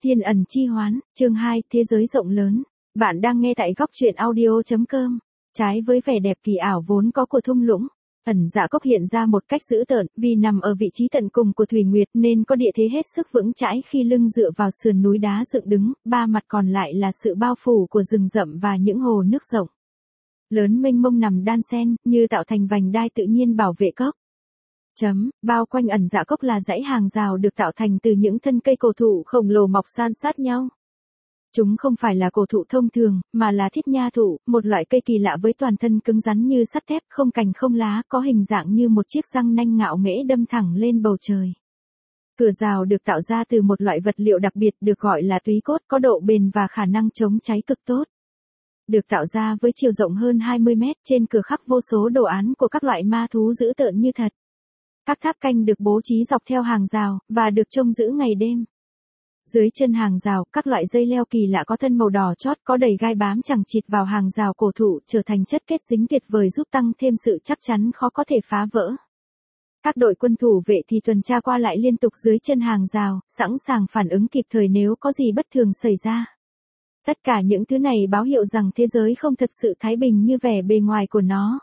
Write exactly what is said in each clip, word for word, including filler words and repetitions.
Thiên ẩn chi hoán, chương hai, thế giới rộng lớn. Bạn đang nghe tại góc truyện audio chấm com. Trái với vẻ đẹp kỳ ảo vốn có của thung lũng, ẩn dạ cốc hiện ra một cách dữ tợn, vì nằm ở vị trí tận cùng của thủy nguyệt nên có địa thế hết sức vững chãi khi lưng dựa vào sườn núi đá dựng đứng, ba mặt còn lại là sự bao phủ của rừng rậm và những hồ nước rộng. Lớn mênh mông nằm đan xen, như tạo thành vành đai tự nhiên bảo vệ cốc. Chấm, bao quanh ẩn dạ cốc là dãy hàng rào được tạo thành từ những thân cây cổ thụ khổng lồ mọc san sát nhau. Chúng không phải là cổ thụ thông thường, mà là thiết nha thụ, một loại cây kỳ lạ với toàn thân cứng rắn như sắt thép, không cành không lá, có hình dạng như một chiếc răng nanh ngạo nghễ đâm thẳng lên bầu trời. Cửa rào được tạo ra từ một loại vật liệu đặc biệt được gọi là túy cốt, có độ bền và khả năng chống cháy cực tốt. Được tạo ra với chiều rộng hơn hai mươi mét, trên cửa khắc vô số đồ án của các loại ma thú dữ tợn như thật. Các tháp canh được bố trí dọc theo hàng rào, và được trông giữ ngày đêm. Dưới chân hàng rào, các loại dây leo kỳ lạ có thân màu đỏ chót có đầy gai bám chằng chịt vào hàng rào cổ thụ, trở thành chất kết dính tuyệt vời giúp tăng thêm sự chắc chắn khó có thể phá vỡ. Các đội quân thủ vệ thì tuần tra qua lại liên tục dưới chân hàng rào, sẵn sàng phản ứng kịp thời nếu có gì bất thường xảy ra. Tất cả những thứ này báo hiệu rằng thế giới không thật sự thái bình như vẻ bề ngoài của nó.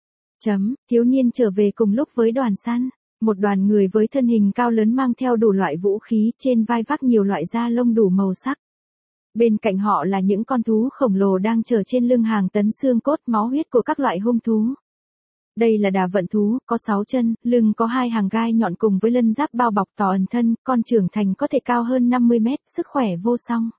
Chấm, thiếu niên trở về cùng lúc với đoàn săn. Một đoàn người với thân hình cao lớn mang theo đủ loại vũ khí, trên vai vác nhiều loại da lông đủ màu sắc. Bên cạnh họ là những con thú khổng lồ đang chở trên lưng hàng tấn xương cốt máu huyết của các loại hung thú. Đây là đà vận thú, có sáu chân, lưng có hai hàng gai nhọn cùng với lân giáp bao bọc tỏ ẩn thân, con trưởng thành có thể cao hơn năm mươi mét, sức khỏe vô song.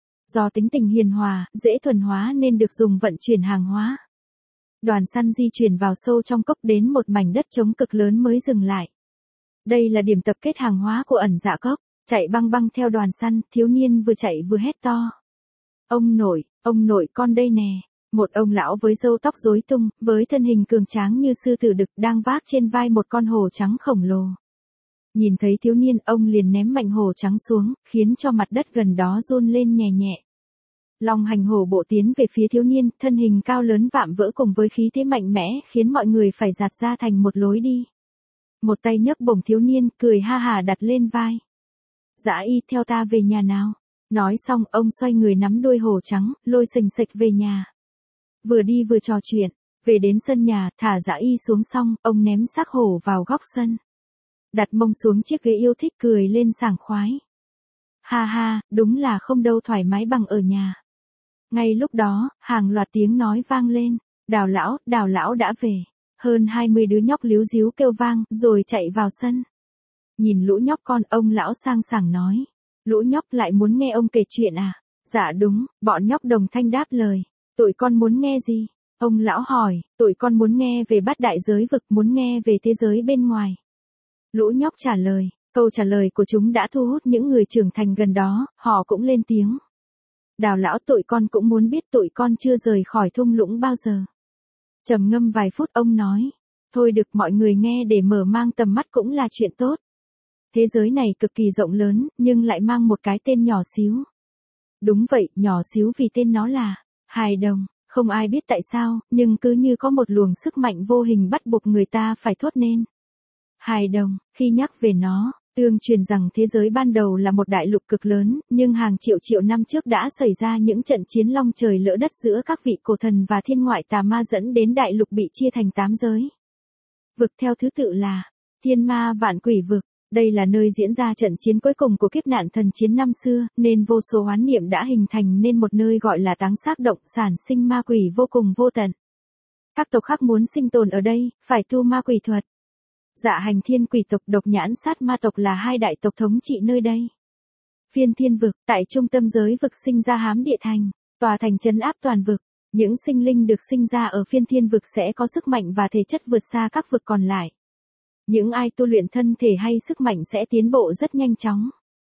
Do tính tình hiền hòa, dễ thuần hóa nên được dùng vận chuyển hàng hóa. Đoàn săn di chuyển vào sâu trong cốc đến một mảnh đất trống cực lớn mới dừng lại. Đây là điểm tập kết hàng hóa của ẩn dạ cốc. Chạy băng băng theo đoàn săn, thiếu niên vừa chạy vừa hét to. Ông nội, ông nội con đây nè. Một ông lão với râu tóc rối tung, với thân hình cường tráng như sư tử đực đang vác trên vai một con hổ trắng khổng lồ. Nhìn thấy thiếu niên, ông liền ném mạnh hổ trắng xuống, khiến cho mặt đất gần đó run lên nhẹ nhẹ. Long hành hổ bộ tiến về phía thiếu niên, thân hình cao lớn vạm vỡ cùng với khí thế mạnh mẽ, khiến mọi người phải giạt ra thành một lối đi. Một tay nhấc bổng thiếu niên, cười ha hả đặt lên vai. Dã y, theo ta về nhà nào. Nói xong, ông xoay người nắm đuôi hổ trắng, lôi sềnh sệch về nhà. Vừa đi vừa trò chuyện, về đến sân nhà, thả dã y xuống xong, ông ném xác hổ vào góc sân. Đặt mông xuống chiếc ghế yêu thích cười lên sảng khoái. Ha ha, đúng là không đâu thoải mái bằng ở nhà. Ngay lúc đó, hàng loạt tiếng nói vang lên. Đào lão, đào lão đã về. Hơn hai mươi đứa nhóc líu díu kêu vang, rồi chạy vào sân. Nhìn lũ nhóc con, ông lão sang sảng nói. Lũ nhóc lại muốn nghe ông kể chuyện à? Dạ đúng, bọn nhóc đồng thanh đáp lời. Tụi con muốn nghe gì? Ông lão hỏi, tụi con muốn nghe về bát đại giới vực, muốn nghe về thế giới bên ngoài. Lũ nhóc trả lời, câu trả lời của chúng đã thu hút những người trưởng thành gần đó, họ cũng lên tiếng. Đào lão, tụi con cũng muốn biết, tụi con chưa rời khỏi thung lũng bao giờ. Trầm ngâm vài phút ông nói, thôi được, mọi người nghe để mở mang tầm mắt cũng là chuyện tốt. Thế giới này cực kỳ rộng lớn, nhưng lại mang một cái tên nhỏ xíu. Đúng vậy, nhỏ xíu vì tên nó là hài đồng, không ai biết tại sao, nhưng cứ như có một luồng sức mạnh vô hình bắt buộc người ta phải thốt nên. Hài đồng, khi nhắc về nó, tương truyền rằng thế giới ban đầu là một đại lục cực lớn, nhưng hàng triệu triệu năm trước đã xảy ra những trận chiến long trời lỡ đất giữa các vị cổ thần và thiên ngoại tà ma dẫn đến đại lục bị chia thành tám giới. Vực theo thứ tự là thiên ma vạn quỷ vực. Đây là nơi diễn ra trận chiến cuối cùng của kiếp nạn thần chiến năm xưa, nên vô số oán niệm đã hình thành nên một nơi gọi là táng xác động, sản sinh ma quỷ vô cùng vô tận. Các tộc khác muốn sinh tồn ở đây, phải tu ma quỷ thuật. Dạ hành thiên quỷ tộc, độc nhãn sát ma tộc là hai đại tộc thống trị nơi đây. Phiên thiên vực, tại trung tâm giới vực sinh ra Hám Địa Thành, tòa thành trấn áp toàn vực. Những sinh linh được sinh ra ở phiên thiên vực sẽ có sức mạnh và thể chất vượt xa các vực còn lại. Những ai tu luyện thân thể hay sức mạnh sẽ tiến bộ rất nhanh chóng.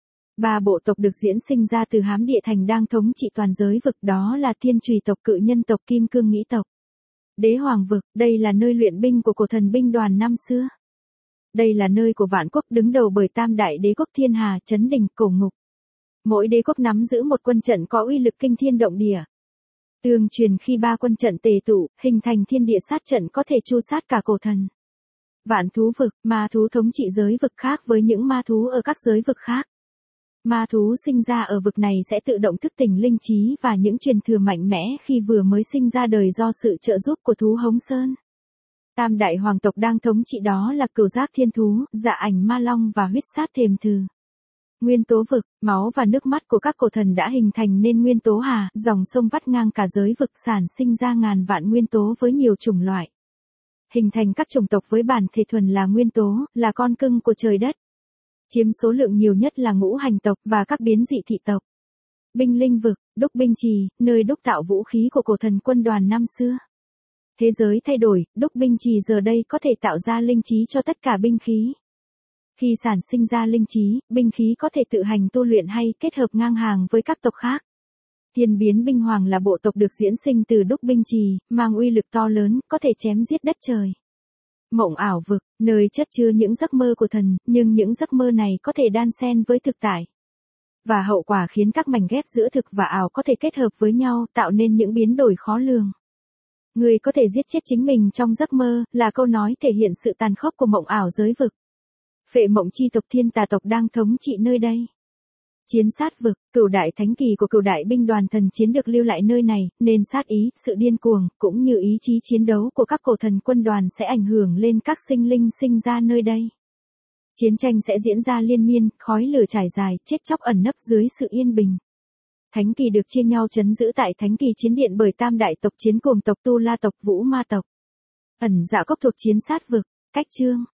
Ba bộ tộc được diễn sinh ra từ Hám Địa Thành đang thống trị toàn giới vực, đó là Thiên Chùy tộc, Cự Nhân tộc, Kim Cương Nghĩ tộc. Đế Hoàng vực, đây là nơi luyện binh của cổ thần binh đoàn năm xưa. Đây là nơi của vạn quốc đứng đầu bởi tam đại đế quốc Thiên Hà, Chấn Đình, Cổ Ngục. Mỗi đế quốc nắm giữ một quân trận có uy lực kinh thiên động địa. Tương truyền khi ba quân trận tề tụ, hình thành thiên địa sát trận có thể tru sát cả cổ thần. Vạn thú vực, ma thú thống trị giới vực khác với những ma thú ở các giới vực khác. Ma thú sinh ra ở vực này sẽ tự động thức tỉnh linh trí và những truyền thừa mạnh mẽ khi vừa mới sinh ra đời do sự trợ giúp của thú Hống Sơn. Tam đại hoàng tộc đang thống trị đó là Cửu Giác Thiên Thú, Dạ Ảnh Ma Long và Huyết Sát Thềm Thừ. Nguyên tố vực, máu và nước mắt của các cổ thần đã hình thành nên nguyên tố hà, dòng sông vắt ngang cả giới vực sản sinh ra ngàn vạn nguyên tố với nhiều chủng loại. Hình thành các chủng tộc với bản thể thuần là nguyên tố, là con cưng của trời đất. Chiếm số lượng nhiều nhất là ngũ hành tộc và các biến dị thị tộc. Binh linh vực, đúc binh trì, nơi đúc tạo vũ khí của cổ thần quân đoàn năm xưa. Thế giới thay đổi, đúc binh trì giờ đây có thể tạo ra linh trí cho tất cả binh khí. Khi sản sinh ra linh trí, binh khí có thể tự hành tu luyện hay kết hợp ngang hàng với các tộc khác. Thiên biến binh hoàng là bộ tộc được diễn sinh từ đúc binh trì, mang uy lực to lớn, có thể chém giết đất trời. Mộng ảo vực, nơi chất chứa những giấc mơ của thần, nhưng những giấc mơ này có thể đan xen với thực tại. Và hậu quả khiến các mảnh ghép giữa thực và ảo có thể kết hợp với nhau, tạo nên những biến đổi khó lường. Người có thể giết chết chính mình trong giấc mơ, là câu nói thể hiện sự tàn khốc của mộng ảo giới vực. Phệ mộng chi tộc thiên tà tộc đang thống trị nơi đây. Chiến sát vực, cửu đại thánh kỳ của cửu đại binh đoàn thần chiến được lưu lại nơi này, nên sát ý, sự điên cuồng, cũng như ý chí chiến đấu của các cổ thần quân đoàn sẽ ảnh hưởng lên các sinh linh sinh ra nơi đây. Chiến tranh sẽ diễn ra liên miên, khói lửa trải dài, chết chóc ẩn nấp dưới sự yên bình. Thánh kỳ được chia nhau trấn giữ tại thánh kỳ chiến điện bởi tam đại tộc chiến cùng tộc Tu La tộc Vũ Ma tộc. Ẩn dạ cốc thuộc chiến sát vực, cách chương.